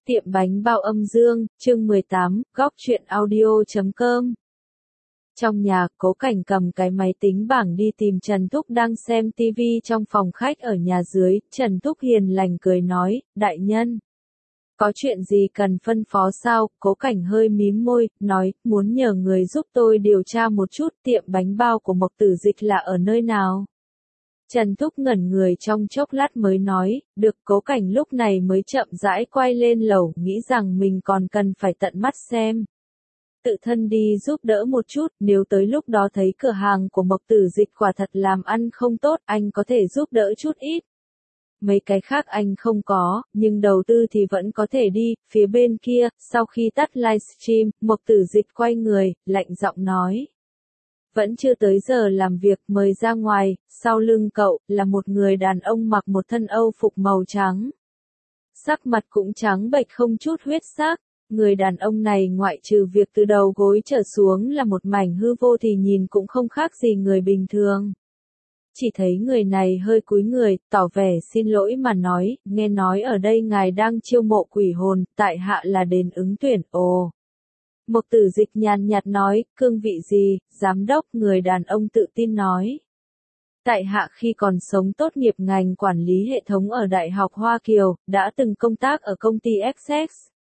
Tiệm bánh bao âm dương, chương 18, góc truyện audio.com. Trong nhà, Cố Cảnh cầm cái máy tính bảng đi tìm Trần Thúc đang xem TV trong phòng khách ở nhà dưới. Trần Thúc hiền lành cười nói, đại nhân. Có chuyện gì cần phân phó sao? Cố Cảnh hơi mím môi, nói, muốn nhờ người giúp tôi điều tra một chút tiệm bánh bao của Mộc Tử Dịch là ở nơi nào. Trần Thúc ngẩn người trong chốc lát mới nói, được. Cố Cảnh lúc này mới chậm rãi quay lên lầu, nghĩ rằng mình còn cần phải tận mắt xem. Tự thân đi giúp đỡ một chút, nếu tới lúc đó thấy cửa hàng của Mộc Tử Dịch quả thật làm ăn không tốt, anh có thể giúp đỡ chút ít. Mấy cái khác anh không có, nhưng đầu tư thì vẫn có thể đi. Phía bên kia, sau khi tắt livestream, Mộc Tử Dịch quay người, lạnh giọng nói. Vẫn chưa tới giờ làm việc, mời ra ngoài. Sau lưng cậu, là một người đàn ông mặc một thân âu phục màu trắng. Sắc mặt cũng trắng bệch không chút huyết sắc. Người đàn ông này ngoại trừ việc từ đầu gối trở xuống là một mảnh hư vô thì nhìn cũng không khác gì người bình thường. Chỉ thấy người này hơi cúi người, tỏ vẻ xin lỗi mà nói, nghe nói ở đây ngài đang chiêu mộ quỷ hồn, tại hạ là đến ứng tuyển. Ồ. Mộc Tử Dịch nhàn nhạt nói, cương vị gì? Giám đốc. Người đàn ông tự tin nói. Tại hạ khi còn sống tốt nghiệp ngành quản lý hệ thống ở Đại học Hoa Kiều, đã từng công tác ở công ty Essex.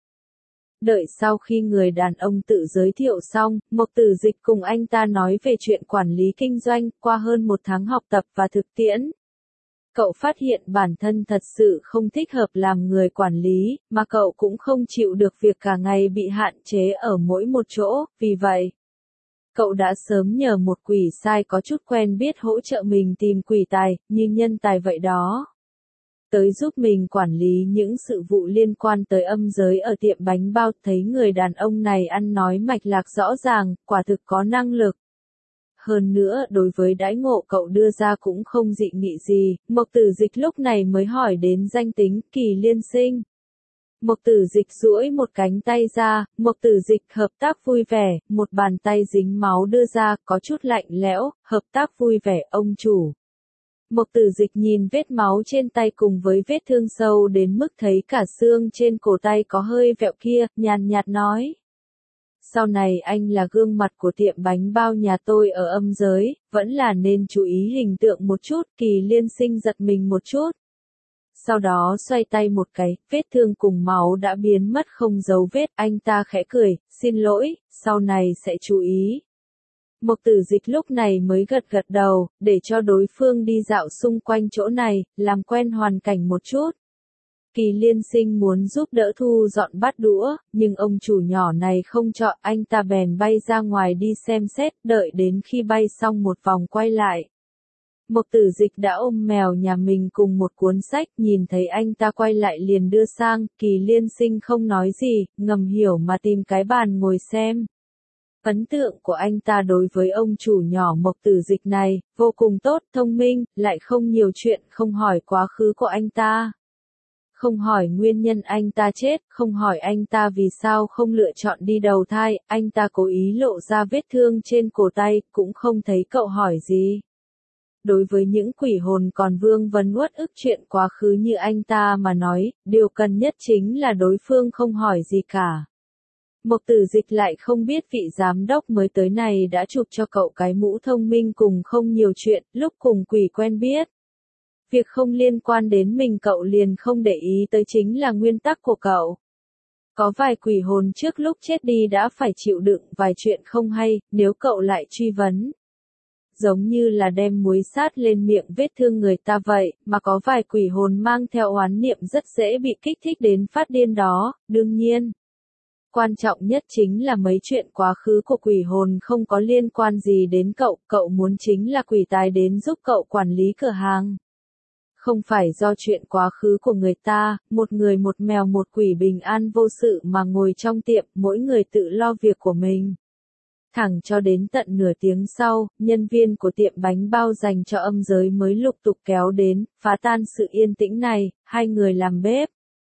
Đợi sau khi người đàn ông tự giới thiệu xong, Mộc Tử Dịch cùng anh ta nói về chuyện quản lý kinh doanh. Qua hơn một tháng học tập và thực tiễn, cậu phát hiện bản thân thật sự không thích hợp làm người quản lý, mà cậu cũng không chịu được việc cả ngày bị hạn chế ở mỗi một chỗ. Vì vậy, cậu đã sớm nhờ một quỷ sai có chút quen biết hỗ trợ mình tìm quỷ tài, như nhân tài vậy đó, tới giúp mình quản lý những sự vụ liên quan tới âm giới ở tiệm bánh bao. Thấy người đàn ông này ăn nói mạch lạc rõ ràng, quả thực có năng lực. Hơn nữa, đối với đãi ngộ cậu đưa ra cũng không dị nghị gì. Mộc Tử Dịch lúc này mới hỏi đến danh tính. Kỳ Liên Sinh. Mộc Tử Dịch duỗi một cánh tay ra. Mộc Tử Dịch hợp tác vui vẻ. Một bàn tay dính máu đưa ra, có chút lạnh lẽo. Hợp tác vui vẻ, ông chủ. Mộc Tử Dịch nhìn vết máu trên tay cùng với vết thương sâu đến mức thấy cả xương trên cổ tay có hơi vẹo kia, nhàn nhạt nói. Sau này anh là gương mặt của tiệm bánh bao nhà tôi ở âm giới, vẫn là nên chú ý hình tượng một chút. Kỳ Liên Sinh giật mình một chút. Sau đó xoay tay một cái, vết thương cùng máu đã biến mất không dấu vết. Anh ta khẽ cười, xin lỗi, sau này sẽ chú ý. Mộc Tử Dịch lúc này mới gật gật đầu, để cho đối phương đi dạo xung quanh chỗ này, làm quen hoàn cảnh một chút. Kỳ Liên Sinh muốn giúp đỡ thu dọn bát đũa, nhưng ông chủ nhỏ này không cho. Anh ta bèn bay ra ngoài đi xem xét, đợi đến khi bay xong một vòng quay lại. Mộc Tử Dịch đã ôm mèo nhà mình cùng một cuốn sách, nhìn thấy anh ta quay lại liền đưa sang. Kỳ Liên Sinh không nói gì, ngầm hiểu mà tìm cái bàn ngồi xem. Ấn tượng của anh ta đối với ông chủ nhỏ Mộc Tử Dịch này, vô cùng tốt, thông minh, lại không nhiều chuyện, không hỏi quá khứ của anh ta. Không hỏi nguyên nhân anh ta chết, không hỏi anh ta vì sao không lựa chọn đi đầu thai. Anh ta cố ý lộ ra vết thương trên cổ tay, cũng không thấy cậu hỏi gì. Đối với những quỷ hồn còn vương vấn uất ức chuyện quá khứ như anh ta mà nói, điều cần nhất chính là đối phương không hỏi gì cả. Mộc Tử Dịch lại không biết vị giám đốc mới tới này đã chụp cho cậu cái mũ thông minh cùng không nhiều chuyện, lúc cùng quỷ quen biết. Việc không liên quan đến mình cậu liền không để ý tới chính là nguyên tắc của cậu. Có vài quỷ hồn trước lúc chết đi đã phải chịu đựng vài chuyện không hay, nếu cậu lại truy vấn. Giống như là đem muối sát lên miệng vết thương người ta vậy, mà có vài quỷ hồn mang theo oán niệm rất dễ bị kích thích đến phát điên đó, đương nhiên. Quan trọng nhất chính là mấy chuyện quá khứ của quỷ hồn không có liên quan gì đến cậu muốn chính là quỷ tài đến giúp cậu quản lý cửa hàng. Không phải do chuyện quá khứ của người ta, một người một mèo một quỷ bình an vô sự mà ngồi trong tiệm, mỗi người tự lo việc của mình. Thẳng cho đến tận nửa tiếng sau, nhân viên của tiệm bánh bao dành cho âm giới mới lục tục kéo đến, phá tan sự yên tĩnh này. 2 người làm bếp,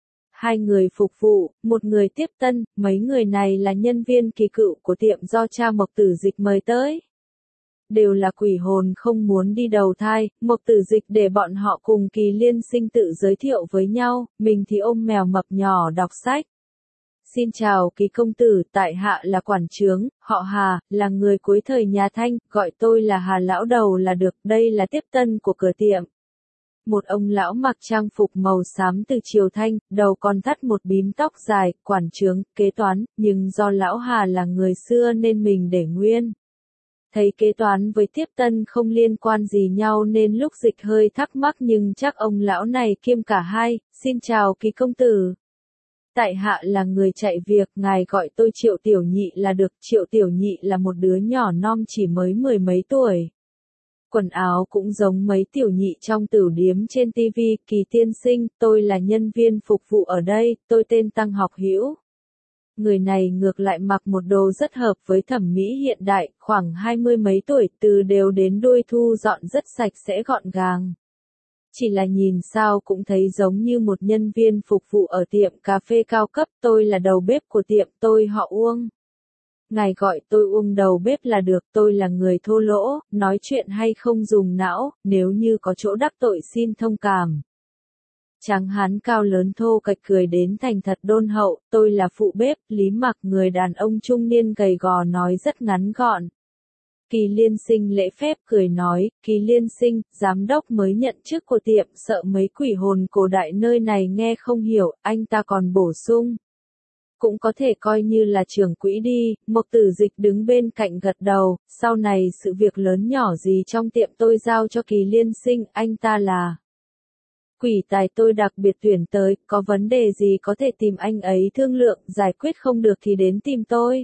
2 người phục vụ, 1 người tiếp tân. Mấy người này là nhân viên kỳ cựu của tiệm do cha Mộc Tử Dịch mời tới. đều là quỷ hồn không muốn đi đầu thai, Mộc Tử Dịch để bọn họ cùng Kỳ Liên Sinh tự giới thiệu với nhau, mình thì ôm mèo mập nhỏ đọc sách. Xin chào Kỳ công tử, tại hạ là quản trướng, họ Hà, là người cuối thời nhà Thanh, gọi tôi là Hà lão đầu là được, đây là tiếp tân của cửa tiệm. Một ông lão mặc trang phục màu xám từ triều Thanh, đầu còn thắt một bím tóc dài, quản trướng, kế toán, nhưng do lão Hà là người xưa nên mình để nguyên. Thấy kế toán với tiếp tân không liên quan gì nhau nên lúc Dịch hơi thắc mắc nhưng chắc ông lão này kiêm cả hai, xin chào Kỳ công tử. Tại hạ là người chạy việc, ngài gọi tôi Triệu Tiểu Nhị là được, Triệu Tiểu Nhị là một đứa nhỏ non chỉ mới 10 mấy tuổi. Quần áo cũng giống mấy tiểu nhị trong tửu điếm trên TV, Kỳ tiên sinh, tôi là nhân viên phục vụ ở đây, tôi tên Tăng Học Hữu. Người này ngược lại mặc một đồ rất hợp với thẩm mỹ hiện đại, khoảng 20 mấy tuổi, từ đều đến đuôi thu dọn rất sạch sẽ gọn gàng. Chỉ là nhìn sao cũng thấy giống như một nhân viên phục vụ ở tiệm cà phê cao cấp, tôi là đầu bếp của tiệm, tôi họ Uông. Ngài gọi tôi Uông đầu bếp là được, tôi là người thô lỗ, nói chuyện hay không dùng não, nếu như có chỗ đắc tội xin thông cảm. Tráng hán cao lớn thô kệch cười đến thành thật đôn hậu, tôi là phụ bếp, Lý Mặc, người đàn ông trung niên gầy gò nói rất ngắn gọn. Kỳ Liên Sinh lễ phép cười nói, Kỳ Liên Sinh, giám đốc mới nhận chức của tiệm, sợ mấy quỷ hồn cổ đại nơi này nghe không hiểu, anh ta còn bổ sung. Cũng có thể coi như là trưởng quỹ đi, Mộc Tử Dịch đứng bên cạnh gật đầu, sau này sự việc lớn nhỏ gì trong tiệm tôi giao cho Kỳ Liên Sinh, anh ta là quỷ tài tôi đặc biệt tuyển tới, có vấn đề gì có thể tìm anh ấy thương lượng, giải quyết không được thì đến tìm tôi.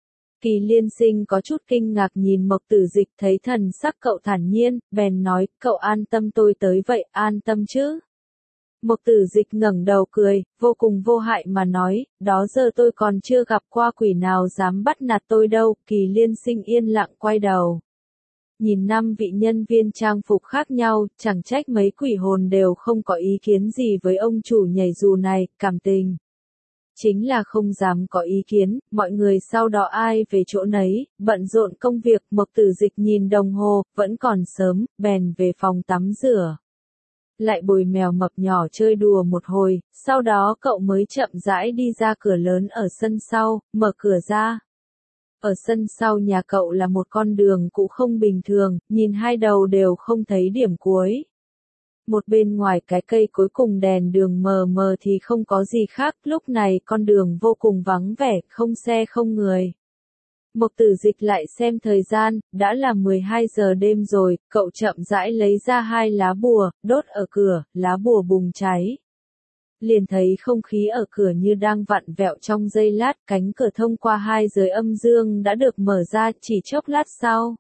Kỳ Liên Sinh có chút kinh ngạc nhìn Mộc Tử Dịch thấy thần sắc cậu thản nhiên, bèn nói, cậu an tâm tôi tới vậy, an tâm chứ. Mộc Tử Dịch ngẩng đầu cười, vô cùng vô hại mà nói, đó giờ tôi còn chưa gặp qua quỷ nào dám bắt nạt tôi đâu, Kỳ Liên Sinh yên lặng quay đầu. Nhìn 5 vị nhân viên trang phục khác nhau, chẳng trách mấy quỷ hồn đều không có ý kiến gì với ông chủ nhảy dù này, cảm tình. Chính là không dám có ý kiến, mọi người sau đó ai về chỗ nấy, bận rộn công việc, Mộc Tử Dịch nhìn đồng hồ, vẫn còn sớm, bèn về phòng tắm rửa. Lại bồi mèo mập nhỏ chơi đùa một hồi, sau đó cậu mới chậm rãi đi ra cửa lớn ở sân sau, mở cửa ra. Ở sân sau nhà cậu là một con đường cũ không bình thường, nhìn hai đầu đều không thấy điểm cuối. Một bên ngoài cái cây cuối cùng đèn đường mờ mờ thì không có gì khác, lúc này con đường vô cùng vắng vẻ, không xe không người. Mộc Tử Dịch lại xem thời gian, đã là 12 giờ đêm rồi, cậu chậm rãi lấy ra 2 lá bùa, đốt ở cửa, lá bùa bùng cháy. Liền thấy không khí ở cửa như đang vặn vẹo trong giây lát, cánh cửa thông qua 2 giới âm dương đã được mở ra, chỉ chốc lát sau.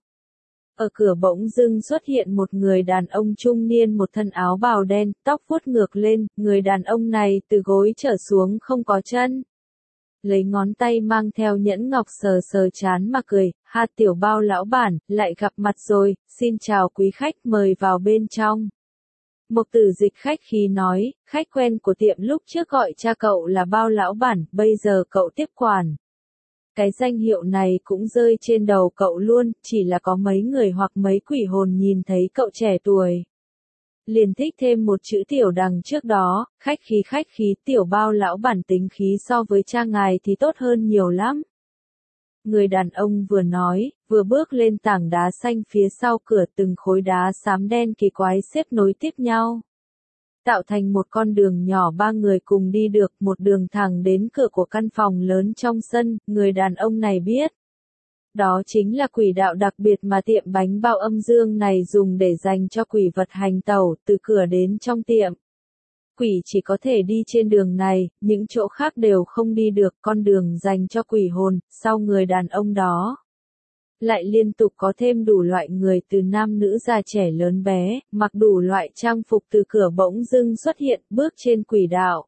Ở cửa bỗng dưng xuất hiện một người đàn ông trung niên một thân áo bào đen, tóc vuốt ngược lên, người đàn ông này từ gối trở xuống không có chân. Lấy ngón tay mang theo nhẫn ngọc sờ sờ trán mà cười, ha tiểu bao lão bản, lại gặp mặt rồi, xin chào quý khách mời vào bên trong. Mộc Tử Dịch khách khí nói, khách quen của tiệm lúc trước gọi cha cậu là bao lão bản, bây giờ cậu tiếp quản. Cái danh hiệu này cũng rơi trên đầu cậu luôn, chỉ là có mấy người hoặc mấy quỷ hồn nhìn thấy cậu trẻ tuổi. Liền thích thêm một chữ tiểu đằng trước đó, khách khí tiểu bao lão bản tính khí so với cha ngài thì tốt hơn nhiều lắm. Người đàn ông vừa nói, vừa bước lên tảng đá xanh phía sau cửa từng khối đá xám đen kỳ quái xếp nối tiếp nhau. Tạo thành một con đường nhỏ 3 người cùng đi được một đường thẳng đến cửa của căn phòng lớn trong sân, người đàn ông này biết. Đó chính là quỷ đạo đặc biệt mà tiệm bánh bao âm dương này dùng để dành cho quỷ vật hành tẩu từ cửa đến trong tiệm. Quỷ chỉ có thể đi trên đường này, những chỗ khác đều không đi được, con đường dành cho quỷ hồn, sau người đàn ông đó. Lại liên tục có thêm đủ loại người từ nam nữ già trẻ lớn bé, mặc đủ loại trang phục từ cửa bỗng dưng xuất hiện, bước trên quỷ đạo.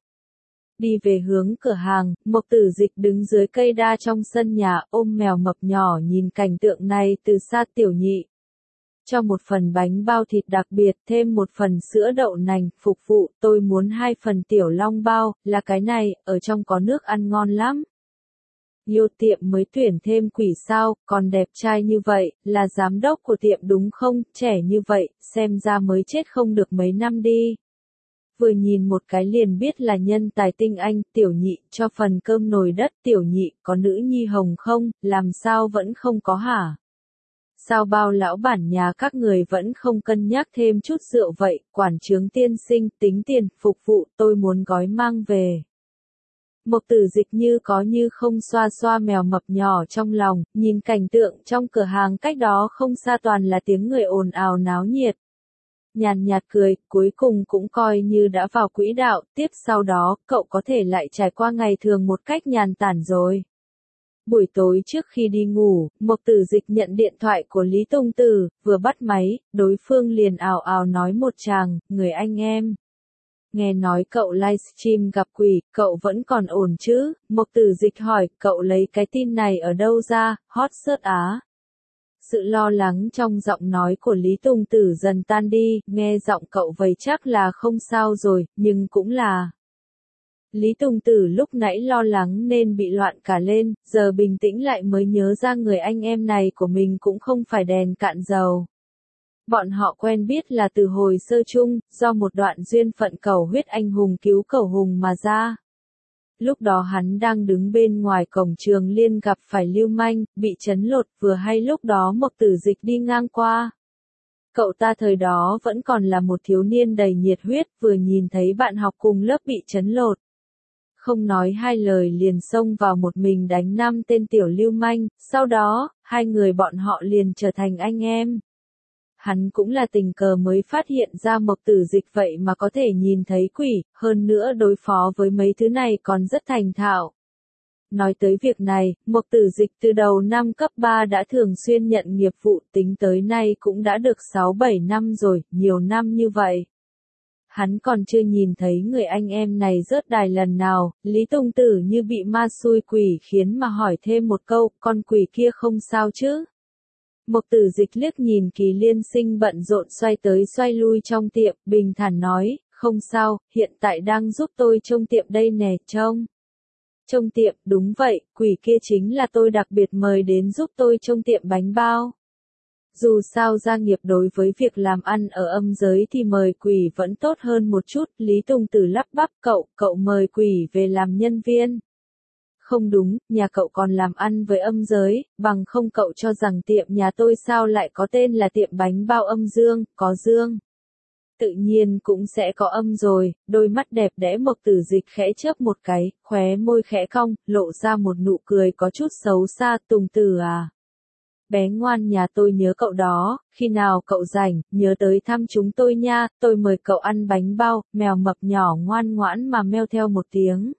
Đi về hướng cửa hàng, Mộc Tử Dịch đứng dưới cây đa trong sân nhà, ôm mèo mập nhỏ nhìn cảnh tượng này từ xa. Tiểu nhị. Cho một phần bánh bao thịt đặc biệt, thêm một phần sữa đậu nành, phục vụ, tôi muốn 2 phần tiểu long bao, là cái này, ở trong có nước ăn ngon lắm. Yêu tiệm mới tuyển thêm quỷ sao, còn đẹp trai như vậy, là giám đốc của tiệm đúng không, trẻ như vậy, xem ra mới chết không được mấy năm đi. Vừa nhìn một cái liền biết là nhân tài tinh anh, tiểu nhị, cho phần cơm nồi đất, tiểu nhị, có nữ nhi hồng không, làm sao vẫn không có hả? Sao bao lão bản nhà các người vẫn không cân nhắc thêm chút rượu vậy, quản trướng tiên sinh, tính tiền, phục vụ, tôi muốn gói mang về. Mộc Tử Dịch như có như không xoa xoa mèo mập nhỏ trong lòng, nhìn cảnh tượng trong cửa hàng cách đó không xa toàn là tiếng người ồn ào náo nhiệt. Nhàn nhạt cười, cuối cùng cũng coi như đã vào quỹ đạo, tiếp sau đó, cậu có thể lại trải qua ngày thường một cách nhàn tản rồi. Buổi tối trước khi đi ngủ, Mộc Tử Dịch nhận điện thoại của Lý Tông Tử, vừa bắt máy, đối phương liền ào ào nói một tràng, người anh em. Nghe nói cậu livestream gặp quỷ, cậu vẫn còn ổn chứ? Mộc Tử Dịch hỏi, cậu lấy cái tin này ở đâu ra, hot search á? Sự lo lắng trong giọng nói của Lý Tùng Tử dần tan đi, nghe giọng cậu vậy chắc là không sao rồi, nhưng cũng là. Lý Tùng Tử lúc nãy lo lắng nên bị loạn cả lên, giờ bình tĩnh lại mới nhớ ra người anh em này của mình cũng không phải đèn cạn dầu. Bọn họ quen biết là từ hồi sơ chung, do một đoạn duyên phận cầu huyết anh hùng cứu cầu hùng mà ra. Lúc đó hắn đang đứng bên ngoài cổng trường liên gặp phải lưu manh, bị chấn lột, vừa hay lúc đó Mộc Tử Dịch đi ngang qua. Cậu ta thời đó vẫn còn là một thiếu niên đầy nhiệt huyết, vừa nhìn thấy bạn học cùng lớp bị chấn lột. Không nói hai lời liền xông vào một mình đánh 5 tên tiểu lưu manh, sau đó, hai người bọn họ liền trở thành anh em. Hắn cũng là tình cờ mới phát hiện ra Mộc Tử Dịch vậy mà có thể nhìn thấy quỷ, hơn nữa đối phó với mấy thứ này còn rất thành thạo. Nói tới việc này, Mộc Tử Dịch từ đầu năm cấp 3 đã thường xuyên nhận nghiệp vụ, tính tới nay cũng đã được 6-7 năm rồi, nhiều năm như vậy. Hắn còn chưa nhìn thấy người anh em này rớt đài lần nào, Lý Tông Tử như bị ma xui quỷ khiến mà hỏi thêm một câu, con quỷ kia không sao chứ? Mộc Tử Dịch liếc nhìn Kỳ Liên Sinh bận rộn xoay tới xoay lui trong tiệm, bình thản nói, không sao, hiện tại đang giúp tôi trông tiệm đây nè, trông. Trông tiệm, đúng vậy, quỷ kia chính là tôi đặc biệt mời đến giúp tôi trông tiệm bánh bao. Dù sao gia nghiệp đối với việc làm ăn ở âm giới thì mời quỷ vẫn tốt hơn một chút, Lý Tùng Tử lắp bắp, cậu mời quỷ về làm nhân viên. Không đúng, nhà cậu còn làm ăn với âm giới, bằng không cậu cho rằng tiệm nhà tôi sao lại có tên là tiệm bánh bao âm dương, có dương. Tự nhiên cũng sẽ có âm rồi, đôi mắt đẹp đẽ Mộc Tử Dịch khẽ chớp một cái, khóe môi khẽ cong, lộ ra một nụ cười có chút xấu xa, Tùng Tử à. Bé ngoan nhà tôi nhớ cậu đó, khi nào cậu rảnh, nhớ tới thăm chúng tôi nha, tôi mời cậu ăn bánh bao, mèo mập nhỏ ngoan ngoãn mà meo theo một tiếng.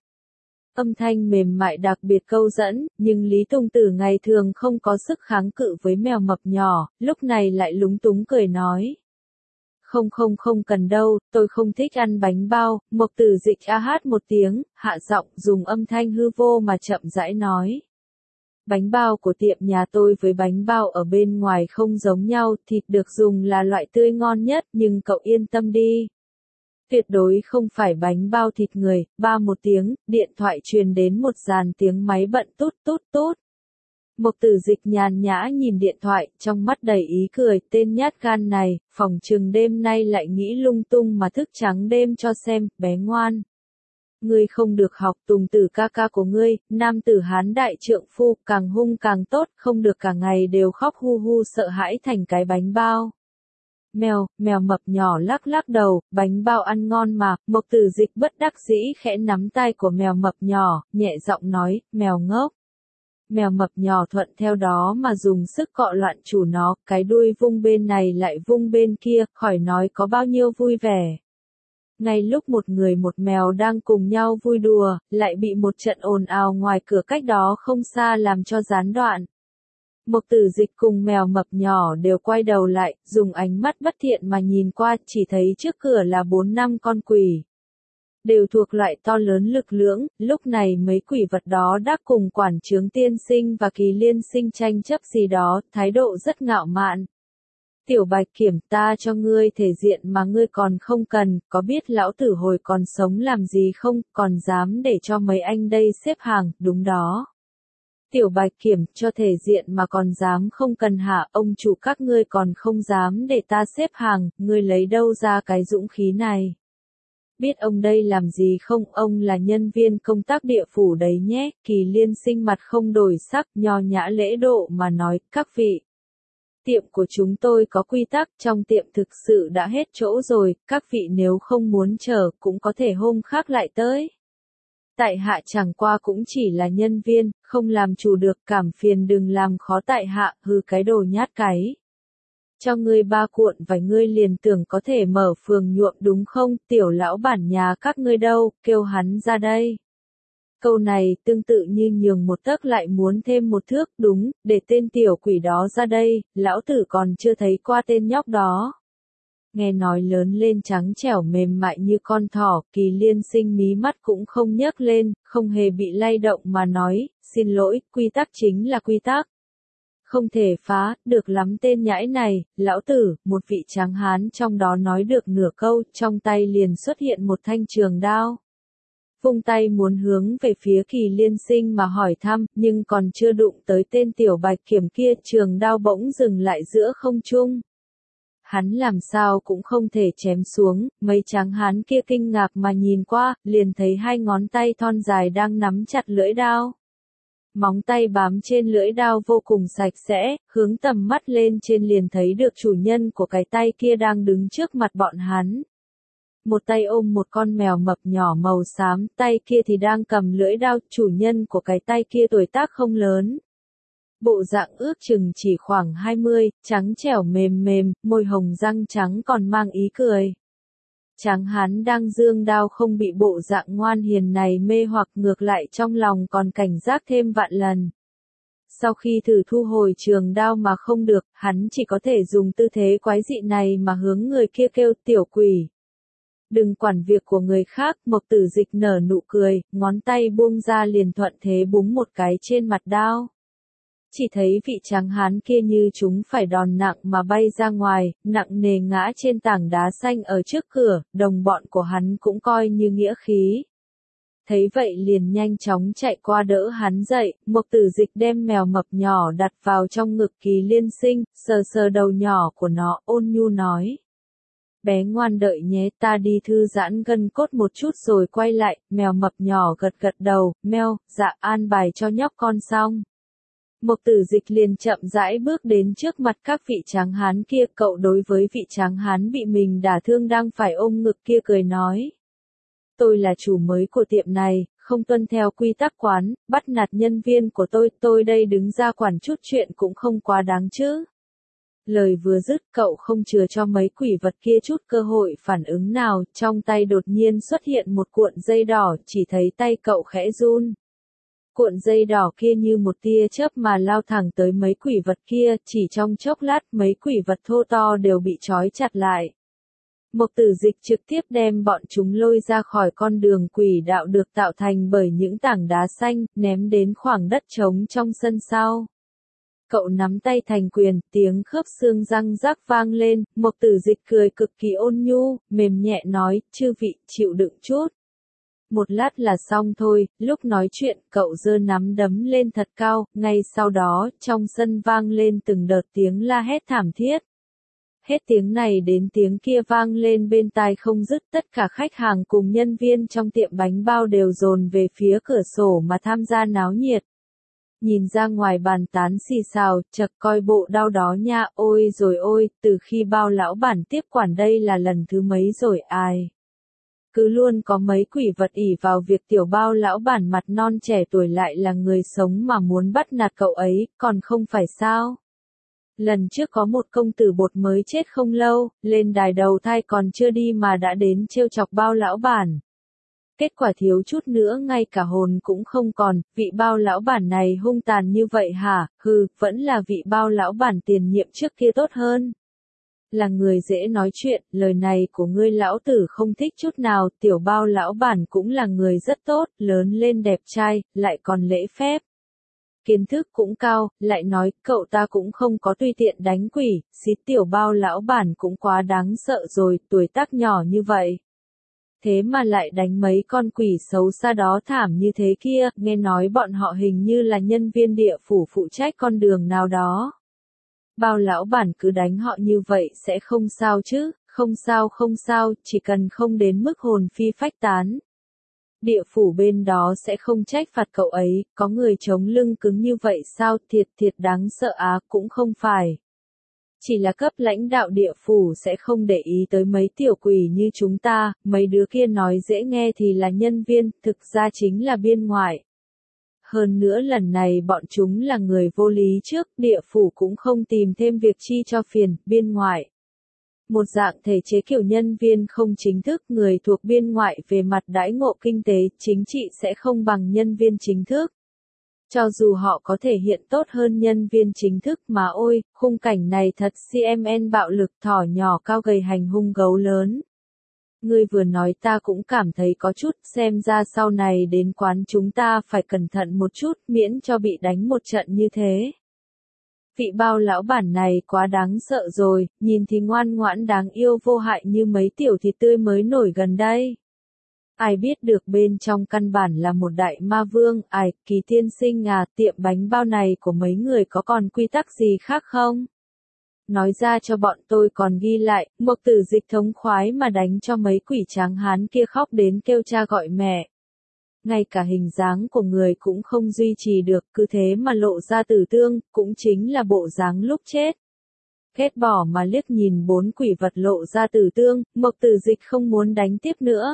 Âm thanh mềm mại đặc biệt câu dẫn, nhưng Lý Tùng Tử ngày thường không có sức kháng cự với mèo mập nhỏ, lúc này lại lúng túng cười nói. Không cần đâu, tôi không thích ăn bánh bao, Mộc Tử Dịch hát một tiếng, hạ giọng dùng âm thanh hư vô mà chậm rãi nói. Bánh bao của tiệm nhà tôi với bánh bao ở bên ngoài không giống nhau, thịt được dùng là loại tươi ngon nhất, nhưng cậu yên tâm đi. Tuyệt đối không phải bánh bao thịt người, ba một tiếng, điện thoại truyền đến một dàn tiếng máy bận tút tút tút. Mộc Tử Dịch nhàn nhã nhìn điện thoại, trong mắt đầy ý cười, tên nhát gan này, phỏng chừng đêm nay lại nghĩ lung tung mà thức trắng đêm cho xem, bé ngoan. Ngươi không được học Tùng Tử ca ca của ngươi, nam tử hán đại trượng phu, càng hung càng tốt, không được cả ngày đều khóc hu hu sợ hãi thành cái bánh bao. Mèo mập nhỏ lắc lắc đầu, bánh bao ăn ngon mà, Mộc Tử Dịch bất đắc dĩ khẽ nắm tay của mèo mập nhỏ, nhẹ giọng nói, mèo ngốc. Mèo mập nhỏ thuận theo đó mà dùng sức cọ loạn chủ nó, cái đuôi vung bên này lại vung bên kia, khỏi nói có bao nhiêu vui vẻ. Ngay lúc một người một mèo đang cùng nhau vui đùa, lại bị một trận ồn ào ngoài cửa cách đó không xa làm cho gián đoạn. Mộc Tử Dịch cùng mèo mập nhỏ đều quay đầu lại, dùng ánh mắt bất thiện mà nhìn qua, chỉ thấy trước cửa là 4-5 con quỷ. Đều thuộc loại to lớn lực lưỡng, lúc này mấy quỷ vật đó đã cùng quản trướng tiên sinh và Kỳ Liên Sinh tranh chấp gì đó, thái độ rất ngạo mạn. Tiểu Bạch Kiểm, ta cho ngươi thể diện mà ngươi còn không cần, có biết lão tử hồi còn sống làm gì không, còn dám để cho mấy anh đây xếp hàng, đúng đó. Tiểu Bạch Kiểm, cho thể diện mà còn dám không cần hả, ông chủ các ngươi còn không dám để ta xếp hàng, ngươi lấy đâu ra cái dũng khí này? Biết ông đây làm gì không, ông là nhân viên công tác địa phủ đấy nhé. Kỳ Liên Sinh mặt không đổi sắc, nho nhã lễ độ mà nói, các vị. Tiệm của chúng tôi có quy tắc, trong tiệm thực sự đã hết chỗ rồi, các vị nếu không muốn chờ cũng có thể hôm khác lại tới. Tại hạ chẳng qua cũng chỉ là nhân viên, không làm chủ được, cảm phiền đừng làm khó tại hạ, hư cái đồ nhát cái. Cho ngươi 3 cuộn vài ngươi liền tưởng có thể mở phường nhuộm đúng không, tiểu lão bản nhà các ngươi đâu, kêu hắn ra đây. Câu này tương tự như nhường một tấc lại muốn thêm một thước, đúng, để tên tiểu quỷ đó ra đây, lão tử còn chưa thấy qua tên nhóc đó. Nghe nói lớn lên trắng trẻo mềm mại như con thỏ, Kỳ Liên Sinh mí mắt cũng không nhấc lên, không hề bị lay động mà nói, xin lỗi, quy tắc chính là quy tắc. Không thể phá, được lắm tên nhãi này, lão tử, một vị tráng hán trong đó nói được nửa câu, trong tay liền xuất hiện một thanh trường đao. Vung tay muốn hướng về phía Kỳ Liên Sinh mà hỏi thăm, nhưng còn chưa đụng tới tên Tiểu Bạch Kiểm kia, trường đao bỗng dừng lại giữa không trung. Hắn làm sao cũng không thể chém xuống, mấy tráng hán kia kinh ngạc mà nhìn qua, liền thấy 2 ngón tay thon dài đang nắm chặt lưỡi đao. Móng tay bám trên lưỡi đao vô cùng sạch sẽ, hướng tầm mắt lên trên liền thấy được chủ nhân của cái tay kia đang đứng trước mặt bọn hắn. Một tay ôm một con mèo mập nhỏ màu xám, tay kia thì đang cầm lưỡi đao, chủ nhân của cái tay kia tuổi tác không lớn. Bộ dạng ước chừng chỉ khoảng 20, trắng trẻo mềm mềm, môi hồng răng trắng còn mang ý cười. Tráng hán đang giương đao không bị bộ dạng ngoan hiền này mê hoặc, ngược lại trong lòng còn cảnh giác thêm vạn lần. Sau khi thử thu hồi trường đao mà không được, hắn chỉ có thể dùng tư thế quái dị này mà hướng người kia kêu tiểu quỷ. Đừng quản việc của người khác, Mộc Tử Dịch nở nụ cười, ngón tay buông ra liền thuận thế búng một cái trên mặt đao. Chỉ thấy vị tráng hán kia như chúng phải đòn nặng mà bay ra ngoài, nặng nề ngã trên tảng đá xanh ở trước cửa, đồng bọn của hắn cũng coi như nghĩa khí. Thấy vậy liền nhanh chóng chạy qua đỡ hắn dậy, Mộc Tử Dịch đem mèo mập nhỏ đặt vào trong ngực Kỳ Liên Sinh, sờ sờ đầu nhỏ của nó, ôn nhu nói. Bé ngoan đợi nhé, ta đi thư giãn gân cốt một chút rồi quay lại, mèo mập nhỏ gật gật đầu, meo, dạ an bài cho nhóc con xong. Mộc Tử Dịch liền chậm rãi bước đến trước mặt các vị tráng hán kia, cậu đối với vị tráng hán bị mình đả thương đang phải ôm ngực kia cười nói. Tôi là chủ mới của tiệm này, không tuân theo quy tắc quán, bắt nạt nhân viên của tôi đây đứng ra quản chút chuyện cũng không quá đáng chứ. Lời vừa dứt cậu không chừa cho mấy quỷ vật kia chút cơ hội phản ứng nào, trong tay đột nhiên xuất hiện một cuộn dây đỏ, chỉ thấy tay cậu khẽ run. Cuộn dây đỏ kia như một tia chớp mà lao thẳng tới mấy quỷ vật kia, chỉ trong chốc lát mấy quỷ vật thô to đều bị trói chặt lại. Mộc Tử Dịch trực tiếp đem bọn chúng lôi ra khỏi con đường quỷ đạo được tạo thành bởi những tảng đá xanh, ném đến khoảng đất trống trong sân sau. Cậu nắm tay thành quyền, tiếng khớp xương răng rắc vang lên, Mộc Tử Dịch cười cực kỳ ôn nhu, mềm nhẹ nói, chư vị, chịu đựng chút. Một lát là xong thôi, lúc nói chuyện, cậu giơ nắm đấm lên thật cao, ngay sau đó, trong sân vang lên từng đợt tiếng la hét thảm thiết. Hết tiếng này đến tiếng kia vang lên bên tai không dứt, tất cả khách hàng cùng nhân viên trong tiệm bánh bao đều dồn về phía cửa sổ mà tham gia náo nhiệt. Nhìn ra ngoài bàn tán xì xào, chật coi bộ đau đó nha, ôi rồi ôi, từ khi bao lão bản tiếp quản đây là lần thứ mấy rồi ai. Cứ luôn có mấy quỷ vật ỷ vào việc tiểu bao lão bản mặt non trẻ tuổi lại là người sống mà muốn bắt nạt cậu ấy, còn không phải sao. Lần trước có một công tử bột mới chết không lâu, lên đài đầu thai còn chưa đi mà đã đến trêu chọc bao lão bản. Kết quả thiếu chút nữa ngay cả hồn cũng không còn, vị bao lão bản này hung tàn như vậy hả, hừ, vẫn là vị bao lão bản tiền nhiệm trước kia tốt hơn. Là người dễ nói chuyện, lời này của ngươi lão tử không thích chút nào, tiểu bao lão bản cũng là người rất tốt, lớn lên đẹp trai, lại còn lễ phép. Kiến thức cũng cao, lại nói, cậu ta cũng không có tùy tiện đánh quỷ, xí tiểu bao lão bản cũng quá đáng sợ rồi, tuổi tác nhỏ như vậy. Thế mà lại đánh mấy con quỷ xấu xa đó thảm như thế kia, nghe nói bọn họ hình như là nhân viên địa phủ phụ trách con đường nào đó. Bao lão bản cứ đánh họ như vậy sẽ không sao chứ, không sao, chỉ cần không đến mức hồn phi phách tán. Địa phủ bên đó sẽ không trách phạt cậu ấy, có người chống lưng cứng như vậy sao, thiệt đáng sợ á, cũng không phải. Chỉ là cấp lãnh đạo địa phủ sẽ không để ý tới mấy tiểu quỷ như chúng ta, mấy đứa kia nói dễ nghe thì là nhân viên, thực ra chính là biên ngoại. Hơn nữa lần này bọn chúng là người vô lý trước, địa phủ cũng không tìm thêm việc chi cho phiền, biên ngoại. Một dạng thể chế kiểu nhân viên không chính thức, người thuộc biên ngoại về mặt đãi ngộ kinh tế, chính trị sẽ không bằng nhân viên chính thức. Cho dù họ có thể hiện tốt hơn nhân viên chính thức mà ôi, khung cảnh này thật CMN bạo lực, thỏ nhỏ cao gầy hành hung gấu lớn. Ngươi vừa nói ta cũng cảm thấy có chút, xem ra sau này đến quán chúng ta phải cẩn thận một chút, miễn cho bị đánh một trận như thế. Vị bao lão bản này quá đáng sợ rồi, nhìn thì ngoan ngoãn đáng yêu vô hại như mấy tiểu thịt tươi mới nổi gần đây. Ai biết được bên trong căn bản là một đại ma vương, Kỳ tiên sinh à, tiệm bánh bao này của mấy người có còn quy tắc gì khác không? Nói ra cho bọn tôi còn ghi lại, Mộc Tử Dịch thống khoái mà đánh cho mấy quỷ tráng hán kia khóc đến kêu cha gọi mẹ. Ngay cả hình dáng của người cũng không duy trì được, cứ thế mà lộ ra tử tương, cũng chính là bộ dáng lúc chết. Ghét bỏ mà liếc nhìn bốn quỷ vật lộ ra tử tương, Mộc Tử Dịch không muốn đánh tiếp nữa.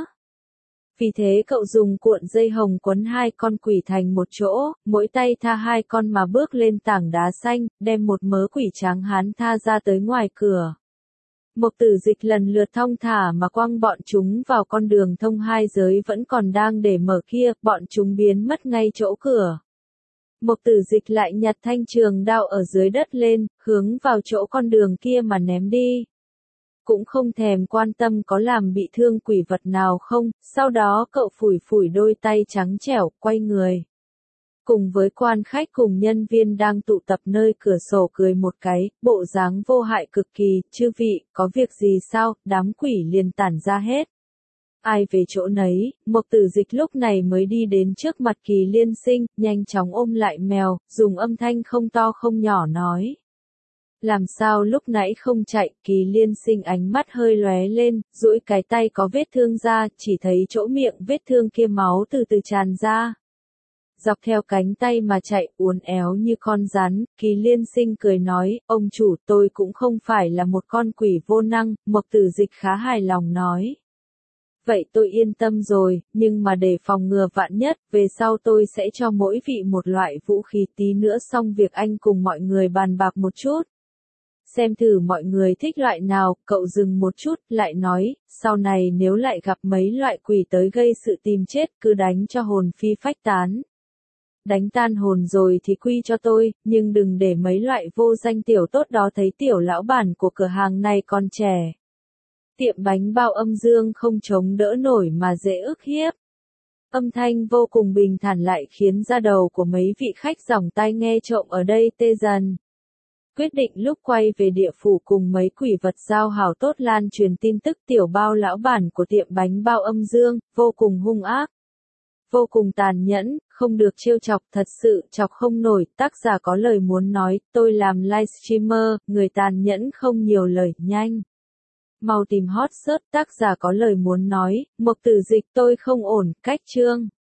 Vì thế cậu dùng cuộn dây hồng quấn hai con quỷ thành một chỗ, mỗi tay tha hai con mà bước lên tảng đá xanh, đem một mớ quỷ tráng hán tha ra tới ngoài cửa. Mộc Tử Dịch lần lượt thong thả mà quăng bọn chúng vào con đường thông hai giới vẫn còn đang để mở kia, bọn chúng biến mất ngay chỗ cửa. Mộc Tử Dịch lại nhặt thanh trường đao ở dưới đất lên, hướng vào chỗ con đường kia mà ném đi. Cũng không thèm quan tâm có làm bị thương quỷ vật nào không, sau đó cậu phủi đôi tay trắng trẻo, quay người. Cùng với quan khách cùng nhân viên đang tụ tập nơi cửa sổ cười một cái, bộ dáng vô hại cực kỳ, chư vị, có việc gì sao, đám quỷ liền tản ra hết. Ai về chỗ nấy, Mộc Tử Dịch lúc này mới đi đến trước mặt Kỳ Liên Sinh, nhanh chóng ôm lại mèo, dùng âm thanh không to không nhỏ nói. Làm sao lúc nãy không chạy, Kỳ Liên Sinh ánh mắt hơi lóe lên, duỗi cái tay có vết thương ra, chỉ thấy chỗ miệng vết thương kia máu từ từ tràn ra. Dọc theo cánh tay mà chạy, uốn éo như con rắn, Kỳ Liên Sinh cười nói, ông chủ tôi cũng không phải là một con quỷ vô năng, Mộc Tử Dịch khá hài lòng nói. Vậy tôi yên tâm rồi, nhưng mà để phòng ngừa vạn nhất, về sau tôi sẽ cho mỗi vị một loại vũ khí, tí nữa xong việc anh cùng mọi người bàn bạc một chút. Xem thử mọi người thích loại nào, cậu dừng một chút, lại nói, sau này nếu lại gặp mấy loại quỷ tới gây sự tìm chết, cứ đánh cho hồn phi phách tán. Đánh tan hồn rồi thì quy cho tôi, nhưng đừng để mấy loại vô danh tiểu tốt đó thấy tiểu lão bản của cửa hàng này còn trẻ. Tiệm bánh bao Âm Dương không chống đỡ nổi mà dễ ức hiếp. Âm thanh vô cùng bình thản lại khiến da đầu của mấy vị khách dòng tai nghe trộm ở đây tê dần. Quyết định lúc quay về địa phủ cùng mấy quỷ vật giao hảo tốt lan truyền tin tức tiểu bao lão bản của tiệm bánh bao Âm Dương, vô cùng hung ác. Vô cùng tàn nhẫn, không được trêu chọc, thật sự chọc không nổi, tác giả có lời muốn nói, tôi làm livestreamer, người tàn nhẫn không nhiều lời, nhanh. Mau tìm hot search, tác giả có lời muốn nói, Mộc Tử Dịch tôi không ổn, cách chương.